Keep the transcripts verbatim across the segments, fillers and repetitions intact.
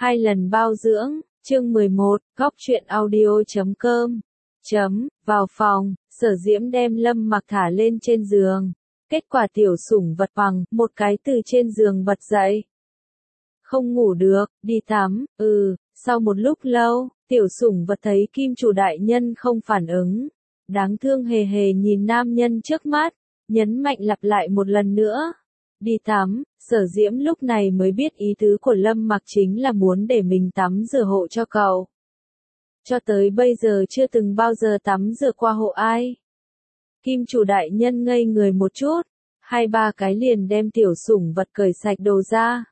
Hai lần bao dưỡng, chương mười một, góc truyện audio chấm com. Chấm, vào phòng, Sở Diễm đem Lâm Mặc thả lên trên giường. Kết quả tiểu sủng vật bằng, một cái từ trên giường bật dậy. Không ngủ được, đi tắm, ừ, sau một lúc lâu, tiểu sủng vật thấy kim chủ đại nhân không phản ứng. Đáng thương hề hề nhìn nam nhân trước mắt, nhấn mạnh lặp lại một lần nữa. Đi tắm, Sở Diễm lúc này mới biết ý tứ của Lâm Mặc chính là muốn để mình tắm rửa hộ cho cậu. Cho tới bây giờ chưa từng bao giờ tắm rửa qua hộ ai. Kim chủ đại nhân ngây người một chút, hai ba cái liền đem tiểu sủng vật cởi sạch đồ ra.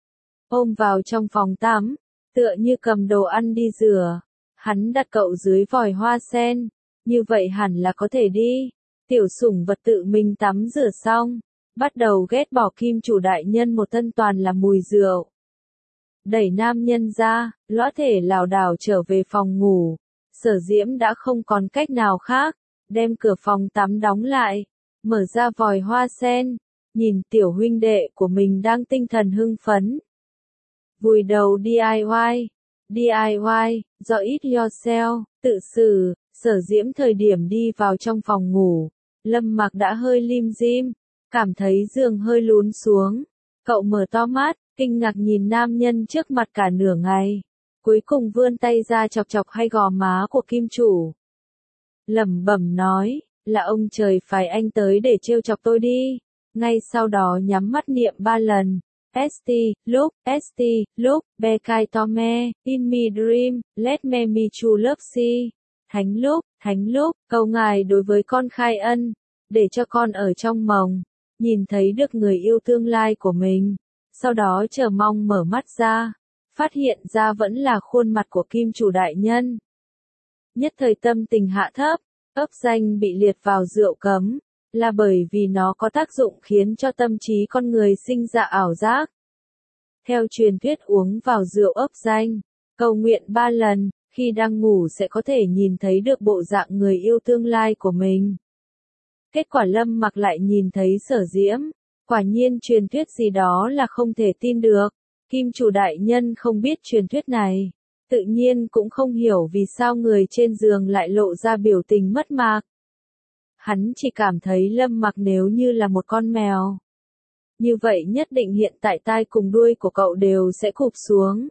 Ôm vào trong phòng tắm, tựa như cầm đồ ăn đi rửa. Hắn đặt cậu dưới vòi hoa sen, như vậy hẳn là có thể đi. Tiểu sủng vật tự mình tắm rửa xong, bắt đầu ghét bỏ kim chủ đại nhân một thân toàn là mùi rượu. Đẩy nam nhân ra, lõa thể lảo đảo trở về phòng ngủ. Sở Diễm đã không còn cách nào khác, đem cửa phòng tắm đóng lại, mở ra vòi hoa sen, nhìn tiểu huynh đệ của mình đang tinh thần hưng phấn. Vùi đầu đê i y, đê i y, do it yourself, tự xử. Sở Diễm thời điểm đi vào trong phòng ngủ, Lâm Mặc đã hơi lim dim, cảm thấy giường hơi lún xuống. Cậu mở to mắt, kinh ngạc nhìn nam nhân trước mặt cả nửa ngày, cuối cùng vươn tay ra chọc chọc hai gò má của kim chủ. Lẩm bẩm nói, là ông trời phải anh tới để trêu chọc tôi đi. Ngay sau đó nhắm mắt niệm ba lần. St, look, st, look, Bekai Tome, in me dream, let me me true love see. Thánh lúc, thánh lúc, cầu ngài đối với con khai ân, để cho con ở trong mộng, nhìn thấy được người yêu tương lai của mình. Sau đó chờ mong mở mắt ra, phát hiện ra vẫn là khuôn mặt của kim chủ đại nhân. Nhất thời tâm tình hạ thấp, ấp danh bị liệt vào rượu cấm, là bởi vì nó có tác dụng khiến cho tâm trí con người sinh ra ảo giác. Theo truyền thuyết uống vào rượu ấp danh, cầu nguyện ba lần, khi đang ngủ sẽ có thể nhìn thấy được bộ dạng người yêu tương lai của mình. Kết quả Lâm Mặc lại nhìn thấy Sở Diễm, quả nhiên truyền thuyết gì đó là không thể tin được. Kim chủ đại nhân không biết truyền thuyết này, tự nhiên cũng không hiểu vì sao người trên giường lại lộ ra biểu tình mất mạc. Hắn chỉ cảm thấy Lâm Mặc nếu như là một con mèo, như vậy nhất định hiện tại tai cùng đuôi của cậu đều sẽ cụp xuống.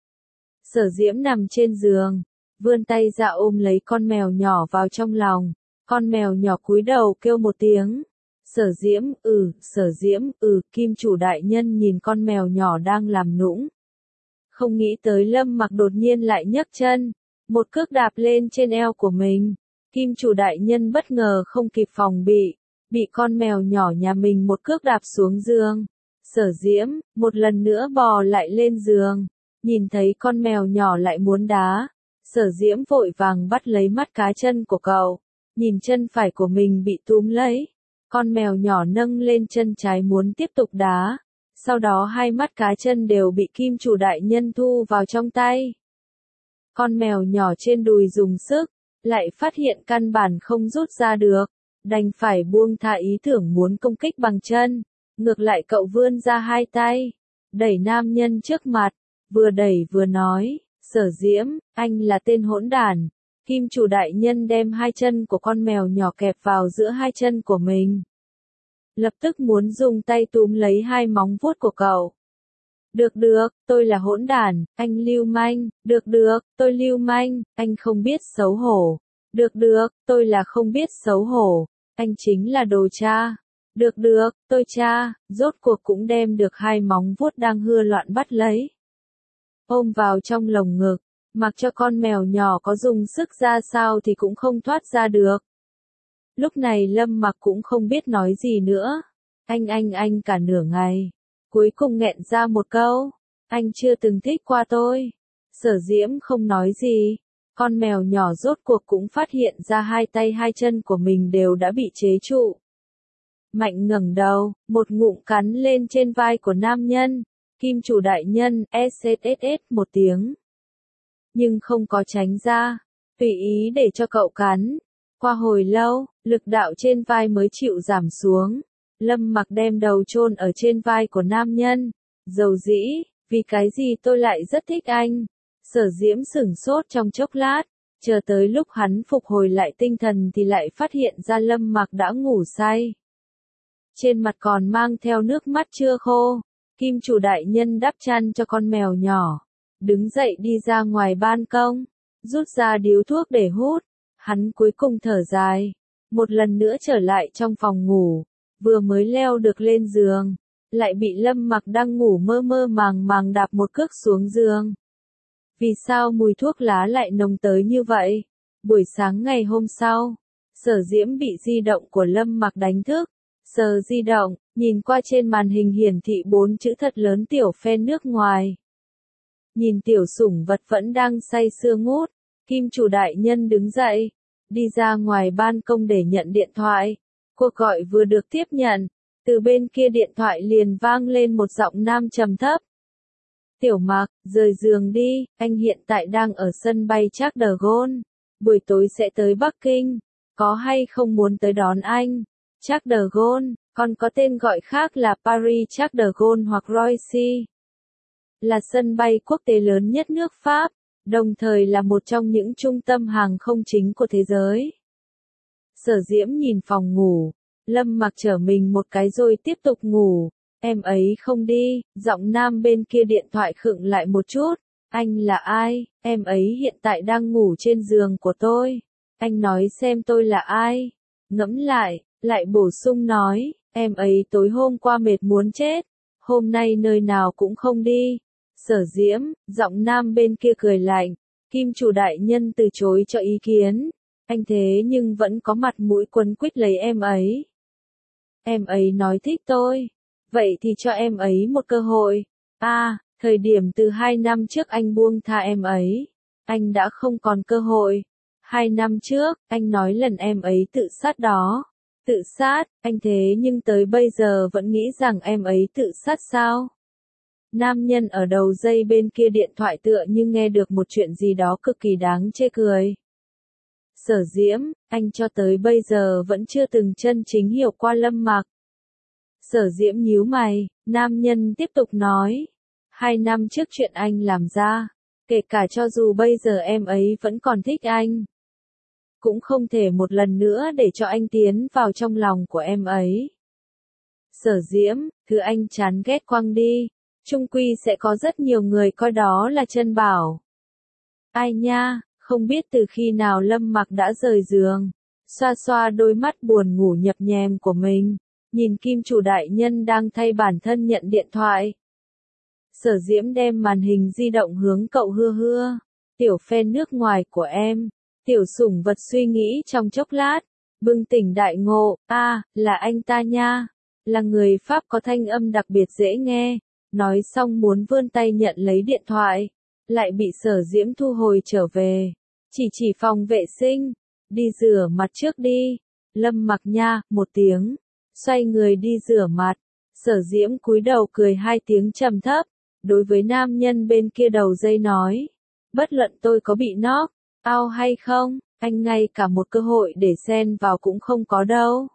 Sở Diễm nằm trên giường, vươn tay ra ôm lấy con mèo nhỏ vào trong lòng. Con mèo nhỏ cúi đầu kêu một tiếng. Sở Diễm, ừ, Sở Diễm, ừ, kim chủ đại nhân nhìn con mèo nhỏ đang làm nũng. Không nghĩ tới Lâm Mặc đột nhiên lại nhấc chân, một cước đạp lên trên eo của mình. Kim chủ đại nhân bất ngờ không kịp phòng bị, bị con mèo nhỏ nhà mình một cước đạp xuống giường. Sở Diễm, một lần nữa bò lại lên giường, nhìn thấy con mèo nhỏ lại muốn đá. Sở Diễm vội vàng bắt lấy mắt cá chân của cậu, nhìn chân phải của mình bị túm lấy. Con mèo nhỏ nâng lên chân trái muốn tiếp tục đá, sau đó hai mắt cá chân đều bị kim chủ đại nhân thu vào trong tay. Con mèo nhỏ trên đùi dùng sức, lại phát hiện căn bản không rút ra được, đành phải buông tha ý tưởng muốn công kích bằng chân. Ngược lại cậu vươn ra hai tay, đẩy nam nhân trước mặt, vừa đẩy vừa nói, Sở Diễm, anh là tên hỗn đản. Kim chủ đại nhân đem hai chân của con mèo nhỏ kẹp vào giữa hai chân của mình. Lập tức muốn dùng tay túm lấy hai móng vuốt của cậu. Được được, tôi là hỗn đản, anh lưu manh. Được được, tôi lưu manh, anh không biết xấu hổ. Được được, tôi là không biết xấu hổ, anh chính là đồ cha. Được được, tôi cha, rốt cuộc cũng đem được hai móng vuốt đang hưa loạn bắt lấy. Ôm vào trong lồng ngực, mặc cho con mèo nhỏ có dùng sức ra sao thì cũng không thoát ra được. Lúc này Lâm Mặc cũng không biết nói gì nữa. Anh anh anh cả nửa ngày. Cuối cùng nghẹn ra một câu. Anh chưa từng thích qua tôi. Sở Diễm không nói gì. Con mèo nhỏ rốt cuộc cũng phát hiện ra hai tay hai chân của mình đều đã bị chế trụ. Mạnh ngẩng đầu, một ngụm cắn lên trên vai của nam nhân. Kim chủ đại nhân, sss một tiếng. Nhưng không có tránh ra, tùy ý để cho cậu cắn. Qua hồi lâu, lực đạo trên vai mới chịu giảm xuống. Lâm Mặc đem đầu chôn ở trên vai của nam nhân, dầu dĩ, Vì cái gì tôi lại rất thích anh? Sở Diễm sửng sốt trong chốc lát, chờ tới lúc hắn phục hồi lại tinh thần thì lại phát hiện ra Lâm Mặc đã ngủ say. Trên mặt còn mang theo nước mắt chưa khô, Kim chủ đại nhân đắp chăn cho con mèo nhỏ, đứng dậy đi ra ngoài ban công, rút ra điếu thuốc để hút, hắn cuối cùng thở dài, một lần nữa trở lại trong phòng ngủ, vừa mới leo được lên giường, lại bị Lâm Mặc đang ngủ mơ mơ màng màng đạp một cước xuống giường. Vì sao mùi thuốc lá lại nồng tới như vậy? Buổi sáng ngày hôm sau, Sở Diễm bị di động của Lâm Mặc đánh thức, sờ di động, nhìn qua trên màn hình hiển thị bốn chữ thật lớn tiểu fan nước ngoài. Nhìn tiểu sủng vật vẫn đang say sưa ngút, Kim chủ đại nhân đứng dậy, đi ra ngoài ban công để nhận điện thoại. Cuộc gọi vừa được tiếp nhận, từ bên kia điện thoại liền vang lên một giọng nam trầm thấp. Tiểu Mặc, rời giường đi, anh hiện tại đang ở sân bay Charles de Gaulle, buổi tối sẽ tới Bắc Kinh, có hay không muốn tới đón anh? Charles de Gaulle, còn có tên gọi khác là Paris Charles de Gaulle hoặc Roissy, là sân bay quốc tế lớn nhất nước Pháp, đồng thời là một trong những trung tâm hàng không chính của thế giới. Sở Diễm nhìn phòng ngủ, Lâm Mặc trở mình một cái rồi tiếp tục ngủ. Em ấy không đi, giọng nam bên kia điện thoại khựng lại một chút. Anh là ai? Em ấy hiện tại đang ngủ trên giường của tôi. Anh nói xem tôi là ai? Ngẫm lại, lại bổ sung nói, em ấy tối hôm qua mệt muốn chết, hôm nay nơi nào cũng không đi. Sở Diễm, giọng nam bên kia cười lạnh, Kim chủ đại nhân từ chối cho ý kiến. Anh thế nhưng vẫn có mặt mũi quấn quýt lấy em ấy. Em ấy nói thích tôi. Vậy thì cho em ấy một cơ hội. À, thời điểm từ hai năm trước anh buông tha em ấy. Anh đã không còn cơ hội. Hai năm trước, anh nói lần em ấy tự sát đó. Tự sát, anh thế nhưng tới bây giờ vẫn nghĩ rằng em ấy tự sát sao? Nam nhân ở đầu dây bên kia điện thoại tựa như nghe được một chuyện gì đó cực kỳ đáng chê cười. Sở Diễm, anh cho tới bây giờ vẫn chưa từng chân chính hiểu qua Lâm Mặc. Sở Diễm nhíu mày, nam nhân tiếp tục nói. Hai năm trước chuyện anh làm ra, kể cả cho dù bây giờ em ấy vẫn còn thích anh, cũng không thể một lần nữa để cho anh tiến vào trong lòng của em ấy. Sở Diễm, thứ anh chán ghét quăng đi, chung quy sẽ có rất nhiều người coi đó là chân bảo. Ai nha, không biết từ khi nào Lâm Mặc đã rời giường, xoa xoa đôi mắt buồn ngủ nhập nhèm của mình, nhìn Kim chủ đại nhân đang thay bản thân nhận điện thoại. Sở Diễm đem màn hình di động hướng cậu hưa hưa, tiểu fan nước ngoài của em, tiểu sủng vật suy nghĩ trong chốc lát, bừng tỉnh đại ngộ, a, à, là anh ta nha, là người Pháp có thanh âm đặc biệt dễ nghe, nói xong muốn vươn tay nhận lấy điện thoại, lại bị Sở Diễm thu hồi trở về, chỉ chỉ phòng vệ sinh, đi rửa mặt trước đi, Lâm Mặc nha, một tiếng, xoay người đi rửa mặt, Sở Diễm cúi đầu cười hai tiếng trầm thấp, đối với nam nhân bên kia đầu dây nói, bất luận tôi có bị knock out hay không, anh ngay cả một cơ hội để xen vào cũng không có đâu.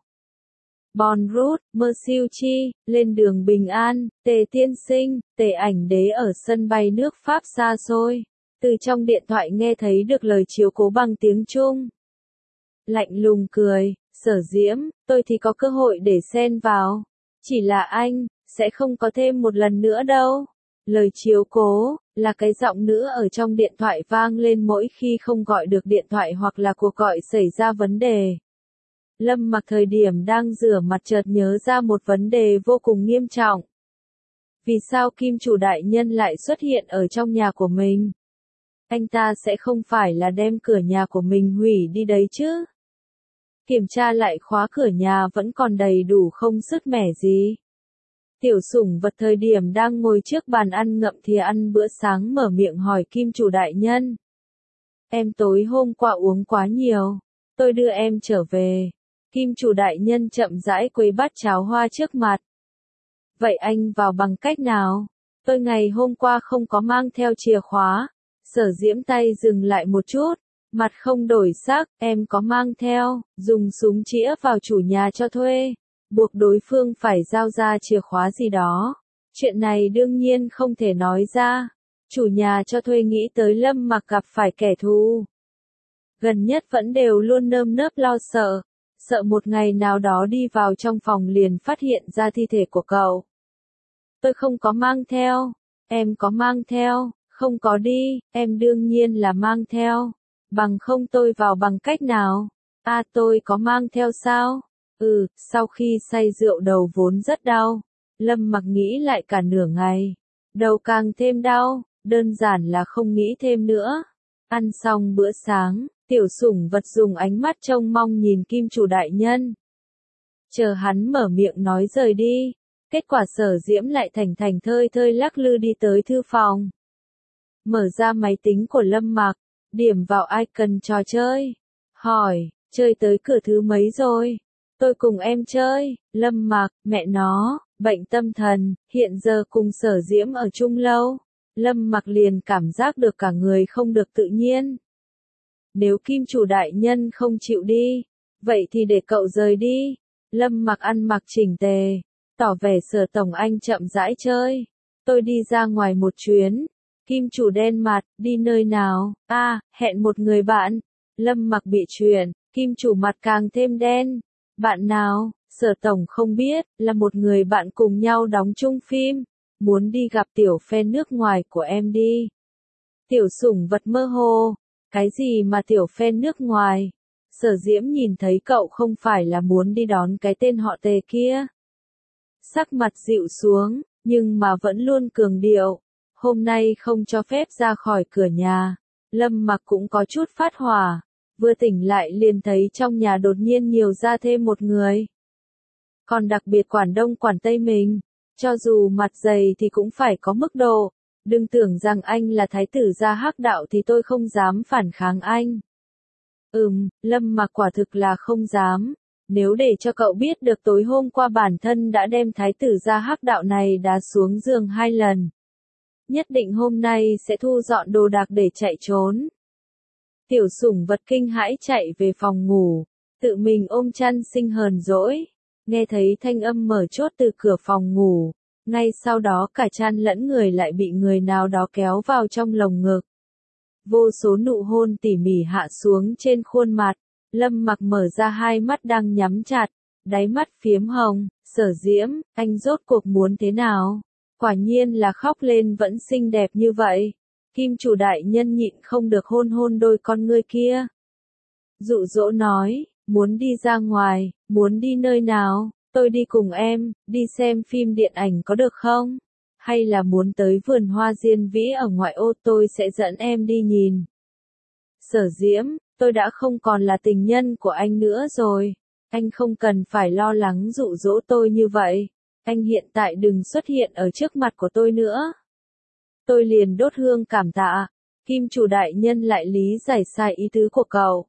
Bon route, Monsieur Chi, lên đường bình an, Tề tiên sinh, Tề ảnh đế ở sân bay nước Pháp xa xôi, từ trong điện thoại nghe thấy được lời chiếu cố bằng tiếng Trung. Lạnh lùng cười, Sở Diễm, tôi thì có cơ hội để xen vào, chỉ là anh, sẽ không có thêm một lần nữa đâu. Lời chiếu cố, là cái giọng nữ ở trong điện thoại vang lên mỗi khi không gọi được điện thoại hoặc là cuộc gọi xảy ra vấn đề. Lâm Mặc thời điểm đang rửa mặt chợt nhớ ra một vấn đề vô cùng nghiêm trọng. Vì sao Kim chủ đại nhân lại xuất hiện ở trong nhà của mình? Anh ta sẽ không phải là đem cửa nhà của mình hủy đi đấy chứ? Kiểm tra lại khóa cửa nhà vẫn còn đầy đủ không sứt mẻ gì. Tiểu sủng vật thời điểm đang ngồi trước bàn ăn ngậm thìa ăn bữa sáng mở miệng hỏi Kim chủ đại nhân. Em tối hôm qua uống quá nhiều, tôi đưa em trở về. Kim chủ đại nhân chậm rãi quấy bát cháo hoa trước mặt. Vậy anh vào bằng cách nào? Tôi ngày hôm qua không có mang theo chìa khóa. Sở Diễm tay dừng lại một chút, mặt không đổi sắc, em có mang theo, dùng súng chĩa vào chủ nhà cho thuê, buộc đối phương phải giao ra chìa khóa gì đó. Chuyện này đương nhiên không thể nói ra. Chủ nhà cho thuê nghĩ tới Lâm Mặc gặp phải kẻ thù. Gần nhất vẫn đều luôn nơm nớp lo sợ. Sợ một ngày nào đó đi vào trong phòng liền phát hiện ra thi thể của cậu. Tôi không có mang theo. Em có mang theo. Không có đi, em đương nhiên là mang theo. Bằng không tôi vào bằng cách nào? À tôi có mang theo sao? Ừ, sau khi say rượu đầu vốn rất đau. Lâm Mặc nghĩ lại cả nửa ngày. Đầu càng thêm đau, đơn giản là không nghĩ thêm nữa. Ăn xong bữa sáng, tiểu sủng vật dùng ánh mắt trông mong nhìn kim chủ đại nhân. Chờ hắn mở miệng nói rời đi. Kết quả Sở Diễm lại thành thành thơi thơi lắc lư đi tới thư phòng. Mở ra máy tính của Lâm Mặc, điểm vào icon trò chơi. Hỏi, chơi tới cửa thứ mấy rồi? Tôi cùng em chơi. Lâm Mặc, mẹ nó, bệnh tâm thần, hiện giờ cùng Sở Diễm ở chung lâu. Lâm Mặc liền cảm giác được cả người không được tự nhiên. Nếu kim chủ đại nhân không chịu đi, vậy thì để cậu rời đi. Lâm Mặc ăn mặc chỉnh tề, tỏ vẻ Sở tổng anh chậm rãi chơi. Tôi đi ra ngoài một chuyến. Kim chủ đen mặt, đi nơi nào? A, à, hẹn một người bạn. Lâm Mặc bị chuyện, kim chủ mặt càng thêm đen. Bạn nào? Sở tổng không biết, là một người bạn cùng nhau đóng chung phim. Muốn đi gặp tiểu fan nước ngoài của em đi. Tiểu sủng vật mơ hồ. Cái gì mà tiểu fan nước ngoài? Sở Diễm nhìn thấy cậu không phải là muốn đi đón cái tên họ Tề kia. Sắc mặt dịu xuống, nhưng mà vẫn luôn cường điệu. Hôm nay không cho phép ra khỏi cửa nhà. Lâm Mặc cũng có chút phát hỏa. Vừa tỉnh lại liền thấy trong nhà đột nhiên nhiều ra thêm một người. Còn đặc biệt quản đông quản tây mình. Cho dù mặt dày thì cũng phải có mức độ. Đừng tưởng rằng anh là thái tử gia hắc đạo thì tôi không dám phản kháng anh. Ừm, Lâm Mặc quả thực là không dám. Nếu để cho cậu biết được tối hôm qua bản thân đã đem thái tử gia hắc đạo này đá xuống giường hai lần. Nhất định hôm nay sẽ thu dọn đồ đạc để chạy trốn. Tiểu sủng vật kinh hãi chạy về phòng ngủ, tự mình ôm chăn sinh hờn dỗi. Nghe thấy thanh âm mở chốt từ cửa phòng ngủ, ngay sau đó cả chăn lẫn người lại bị người nào đó kéo vào trong lồng ngực. Vô số nụ hôn tỉ mỉ hạ xuống trên khuôn mặt, Lâm Mặc mở ra hai mắt đang nhắm chặt, đáy mắt phiếm hồng. Sở Diễm, anh rốt cuộc muốn thế nào? Quả nhiên là khóc lên vẫn xinh đẹp như vậy. Kim chủ đại nhân nhịn không được hôn hôn đôi con ngươi kia. Dụ dỗ nói, muốn đi ra ngoài, muốn đi nơi nào? Tôi đi cùng em, đi xem phim điện ảnh có được không? Hay là muốn tới vườn hoa diên vĩ ở ngoại ô, tôi sẽ dẫn em đi nhìn. Sở Diễm, tôi đã không còn là tình nhân của anh nữa rồi. Anh không cần phải lo lắng dụ dỗ tôi như vậy. Anh hiện tại đừng xuất hiện ở trước mặt của tôi nữa. Tôi liền đốt hương cảm tạ. Kim chủ đại nhân lại lý giải sai ý tứ của cậu.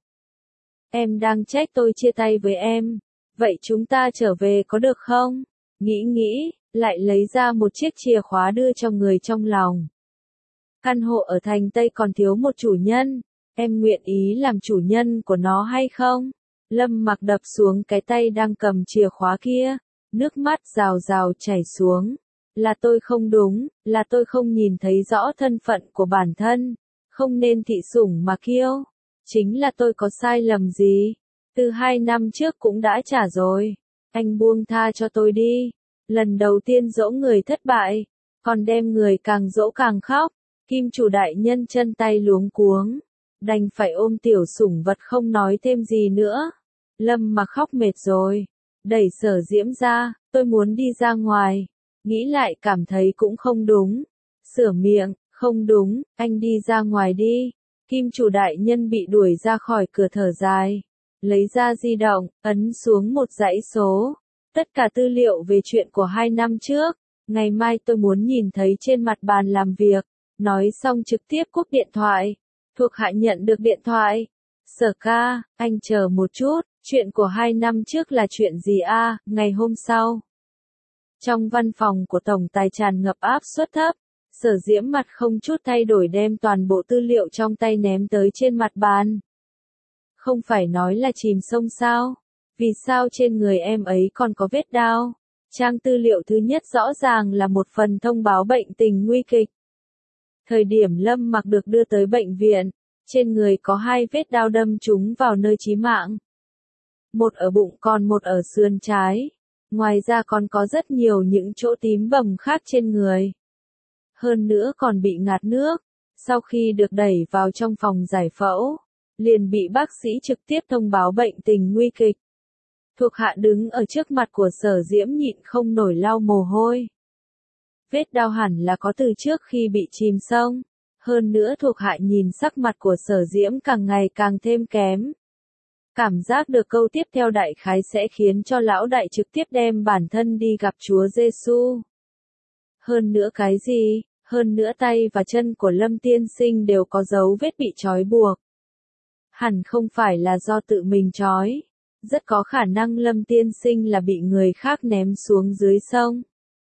Em đang trách tôi chia tay với em. Vậy chúng ta trở về có được không? Nghĩ nghĩ, lại lấy ra một chiếc chìa khóa đưa cho người trong lòng. Căn hộ ở thành Tây còn thiếu một chủ nhân. Em nguyện ý làm chủ nhân của nó hay không? Lâm Mặc đập xuống cái tay đang cầm chìa khóa kia. Nước mắt rào rào chảy xuống. Là tôi không đúng, là tôi không nhìn thấy rõ thân phận của bản thân. Không nên thị sủng mà kiêu. Chính là tôi có sai lầm gì? Từ hai năm trước cũng đã trả rồi. Anh buông tha cho tôi đi. Lần đầu tiên dỗ người thất bại. Còn đem người càng dỗ càng khóc. Kim chủ đại nhân chân tay luống cuống. Đành phải ôm tiểu sủng vật không nói thêm gì nữa. Lâm Mặc khóc mệt rồi. Đẩy Sở Diễm ra, tôi muốn đi ra ngoài. Nghĩ lại cảm thấy cũng không đúng. Sửa miệng, không đúng, anh đi ra ngoài đi. Kim chủ đại nhân bị đuổi ra khỏi cửa thở dài. Lấy ra di động, ấn xuống một dãy số. Tất cả tư liệu về chuyện của hai năm trước. Ngày mai tôi muốn nhìn thấy trên mặt bàn làm việc. Nói xong trực tiếp cúp điện thoại. Thuộc hạ nhận được điện thoại. Sở ca, anh chờ một chút. Chuyện của hai năm trước là chuyện gì a? À? Ngày hôm sau. Trong văn phòng của tổng tài tràn ngập áp suất thấp. Sở Diễm mặt không chút thay đổi đem toàn bộ tư liệu trong tay ném tới trên mặt bàn. Không phải nói là chìm sông sao? Vì sao trên người em ấy còn có vết đao? Trang tư liệu thứ nhất rõ ràng là một phần thông báo bệnh tình nguy kịch. Thời điểm Lâm Mặc được đưa tới bệnh viện, trên người có hai vết đao đâm trúng vào nơi chí mạng. Một ở bụng còn một ở sườn trái. Ngoài ra còn có rất nhiều những chỗ tím bầm khác trên người. Hơn nữa còn bị ngạt nước. Sau khi được đẩy vào trong phòng giải phẫu, liền bị bác sĩ trực tiếp thông báo bệnh tình nguy kịch. Thuộc hạ đứng ở trước mặt của Sở Diễm nhịn không nổi lau mồ hôi. Vết đau hẳn là có từ trước khi bị chìm sông. Hơn nữa thuộc hạ nhìn sắc mặt của Sở Diễm càng ngày càng thêm kém. Cảm giác được câu tiếp theo đại khái sẽ khiến cho lão đại trực tiếp đem bản thân đi gặp Chúa Giêsu. Hơn nữa cái gì? Hơn nữa tay và chân của Lâm tiên sinh đều có dấu vết bị trói buộc. Hẳn không phải là do tự mình trói. Rất có khả năng Lâm tiên sinh là bị người khác ném xuống dưới sông.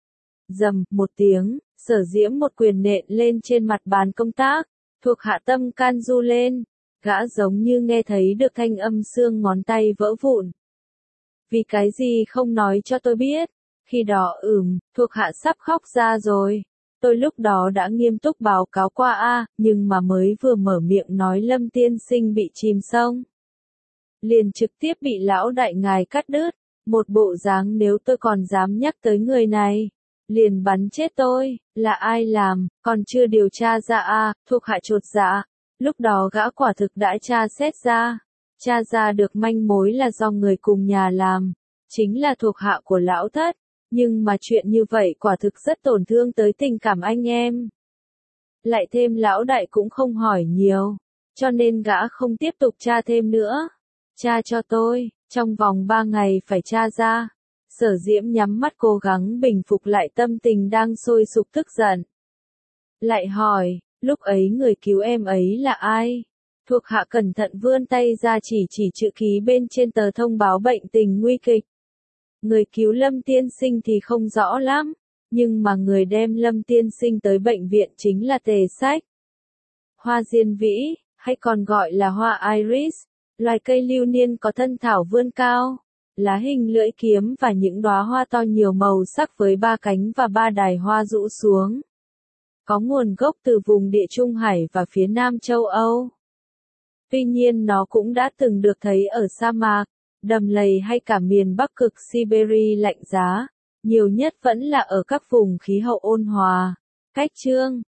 Rầm một tiếng, Sở Diễm một quyền nện lên trên mặt bàn công tác, thuộc hạ tâm can du lên, gã giống như nghe thấy được thanh âm xương ngón tay vỡ vụn. Vì cái gì không nói cho tôi biết, khi đó ừm, thuộc hạ sắp khóc ra rồi. Tôi lúc đó đã nghiêm túc báo cáo qua a, nhưng mà mới vừa mở miệng nói Lâm tiên sinh bị chìm sông. Liền trực tiếp bị lão đại ngài cắt đứt, một bộ dáng nếu tôi còn dám nhắc tới người này. Liền bắn chết tôi, là ai làm, còn chưa điều tra ra a, thuộc hạ chột dạ. Lúc đó gã quả thực đã tra xét ra. Tra ra được manh mối là do người cùng nhà làm, chính là thuộc hạ của lão thất. Nhưng mà chuyện như vậy quả thực rất tổn thương tới tình cảm anh em. Lại thêm lão đại cũng không hỏi nhiều, cho nên gã không tiếp tục tra thêm nữa. Tra cho tôi, trong vòng ba ngày phải tra ra. Sở Diễm nhắm mắt cố gắng bình phục lại tâm tình đang sôi sục tức giận. Lại hỏi, lúc ấy người cứu em ấy là ai? Thuộc hạ cẩn thận vươn tay ra chỉ chỉ chữ ký bên trên tờ thông báo bệnh tình nguy kịch. Người cứu Lâm tiên sinh thì không rõ lắm, nhưng mà người đem Lâm tiên sinh tới bệnh viện chính là Tề Sách. Hoa diên vĩ, hay còn gọi là hoa iris, loài cây lưu niên có thân thảo vươn cao, lá hình lưỡi kiếm và những đóa hoa to nhiều màu sắc với ba cánh và ba đài hoa rũ xuống. Có nguồn gốc từ vùng Địa Trung Hải và phía Nam châu Âu. Tuy nhiên nó cũng đã từng được thấy ở sa mạc, đầm lầy hay cả miền Bắc cực Siberia lạnh giá, nhiều nhất vẫn là ở các vùng khí hậu ôn hòa. Cách chương